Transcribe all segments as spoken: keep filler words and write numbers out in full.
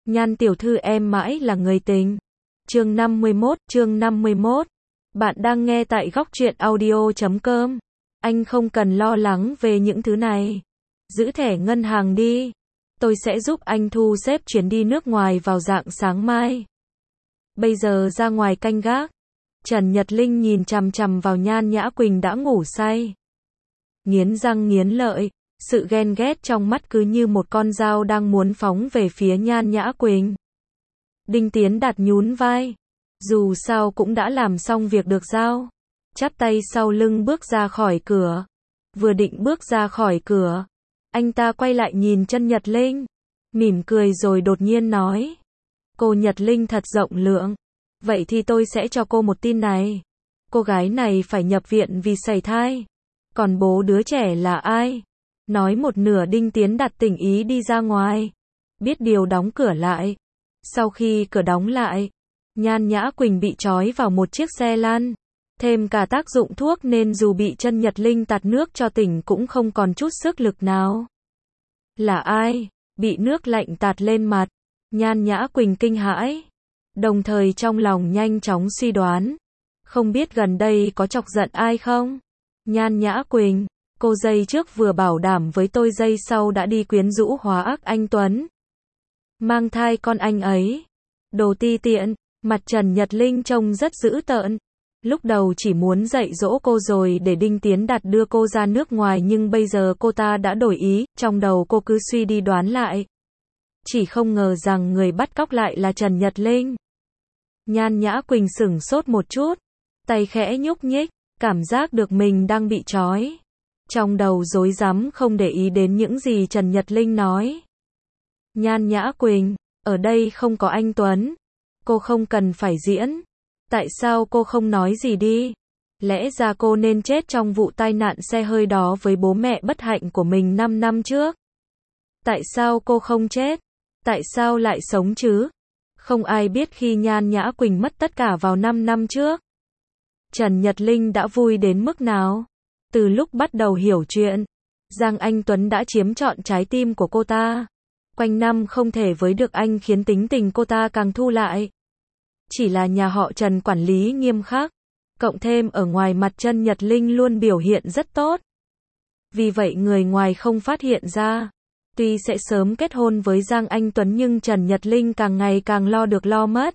Nhan tiểu thư em mãi là người tình. Chương năm mươi mốt, chương năm mươi mốt. Bạn đang nghe tại góc truyện audio chấm com. Anh không cần lo lắng về những thứ này. Giữ thẻ ngân hàng đi. Tôi sẽ giúp anh thu xếp chuyến đi nước ngoài vào rạng sáng mai. Bây giờ ra ngoài canh gác. Trần Nhật Linh nhìn chằm chằm vào Nhan Nhã Quỳnh đã ngủ say. Nghiến răng nghiến lợi, sự ghen ghét trong mắt cứ như một con dao đang muốn phóng về phía Nhan Nhã Quỳnh. Đinh Tiến Đạt nhún vai. Dù sao cũng đã làm xong việc được giao. Chắp tay sau lưng bước ra khỏi cửa. Vừa định bước ra khỏi cửa, anh ta quay lại nhìn Trần Nhật Linh, mỉm cười rồi đột nhiên nói. Cô Nhật Linh thật rộng lượng. Vậy thì tôi sẽ cho cô một tin này. Cô gái này phải nhập viện vì sảy thai. Còn bố đứa trẻ là ai? Nói một nửa Đinh Tiến Đạt tỉnh ý đi ra ngoài. Biết điều đóng cửa lại. Sau khi cửa đóng lại, Nhan Nhã Quỳnh bị trói vào một chiếc xe lăn. Thêm cả tác dụng thuốc nên dù bị Trần Nhật Linh tạt nước cho tỉnh cũng không còn chút sức lực nào. Là ai? Bị nước lạnh tạt lên mặt. Nhan Nhã Quỳnh kinh hãi. Đồng thời trong lòng nhanh chóng suy đoán. Không biết gần đây có chọc giận ai không? Nhan Nhã Quỳnh, cô giây trước vừa bảo đảm với tôi giây sau đã đi quyến rũ hóa ác anh Tuấn. Mang thai con anh ấy. Đồ ti tiện, mặt Trần Nhật Linh trông rất dữ tợn. Lúc đầu chỉ muốn dạy dỗ cô rồi để Đinh Tiến Đạt đưa cô ra nước ngoài nhưng bây giờ cô ta đã đổi ý, trong đầu cô cứ suy đi đoán lại. Chỉ không ngờ rằng người bắt cóc lại là Trần Nhật Linh. Nhan Nhã Quỳnh sửng sốt một chút, tay khẽ nhúc nhích, cảm giác được mình đang bị trói. Trong đầu rối rắm không để ý đến những gì Trần Nhật Linh nói. Nhan Nhã Quỳnh, ở đây không có anh Tuấn. Cô không cần phải diễn. Tại sao cô không nói gì đi? Lẽ ra cô nên chết trong vụ tai nạn xe hơi đó với bố mẹ bất hạnh của mình năm năm trước. Tại sao cô không chết? Tại sao lại sống chứ? Không ai biết khi Nhan Nhã Quỳnh mất tất cả vào năm năm trước. Trần Nhật Linh đã vui đến mức nào? Từ lúc bắt đầu hiểu chuyện, Giang Anh Tuấn đã chiếm trọn trái tim của cô ta. Quanh năm không thể với được anh khiến tính tình cô ta càng thu lại. Chỉ là nhà họ Trần quản lý nghiêm khắc, cộng thêm ở ngoài mặt Trần Nhật Linh luôn biểu hiện rất tốt. Vì vậy người ngoài không phát hiện ra. Tuy sẽ sớm kết hôn với Giang Anh Tuấn nhưng Trần Nhật Linh càng ngày càng lo được lo mất.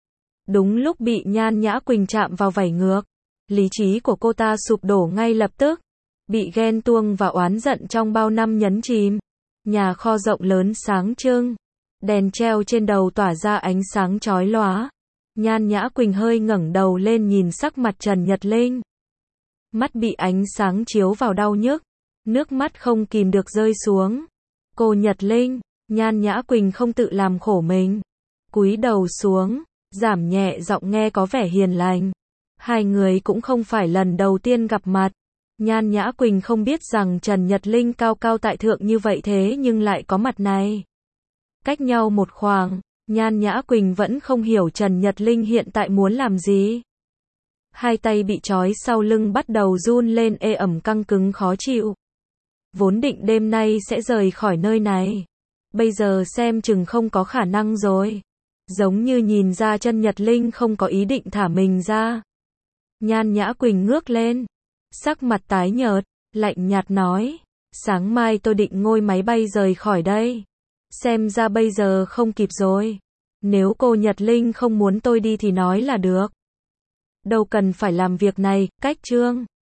Đúng lúc bị Nhan Nhã Quỳnh chạm vào vảy ngược, lý trí của cô ta sụp đổ ngay lập tức. Bị ghen tuông và oán giận trong bao năm nhấn chìm. Nhà kho rộng lớn sáng trưng. Đèn treo trên đầu tỏa ra ánh sáng chói lóa. Nhan Nhã Quỳnh hơi ngẩng đầu lên nhìn sắc mặt Trần Nhật Linh. Mắt bị ánh sáng chiếu vào đau nhức. Nước mắt không kìm được rơi xuống. Cô Nhật Linh, Nhan Nhã Quỳnh không tự làm khổ mình. Cúi đầu xuống, giảm nhẹ giọng nghe có vẻ hiền lành. Hai người cũng không phải lần đầu tiên gặp mặt. Nhan Nhã Quỳnh không biết rằng Trần Nhật Linh cao cao tại thượng như vậy thế nhưng lại có mặt này. Cách nhau một khoảng, Nhan Nhã Quỳnh vẫn không hiểu Trần Nhật Linh hiện tại muốn làm gì. Hai tay bị trói sau lưng bắt đầu run lên ê ẩm căng cứng khó chịu. Vốn định đêm nay sẽ rời khỏi nơi này. Bây giờ xem chừng không có khả năng rồi. Giống như nhìn ra Trần Nhật Linh không có ý định thả mình ra. Nhan Nhã Quỳnh ngước lên. Sắc mặt tái nhợt, lạnh nhạt nói. Sáng mai tôi định ngồi máy bay rời khỏi đây. Xem ra bây giờ không kịp rồi. Nếu cô Nhật Linh không muốn tôi đi thì nói là được. Đâu cần phải làm việc này, cách chương.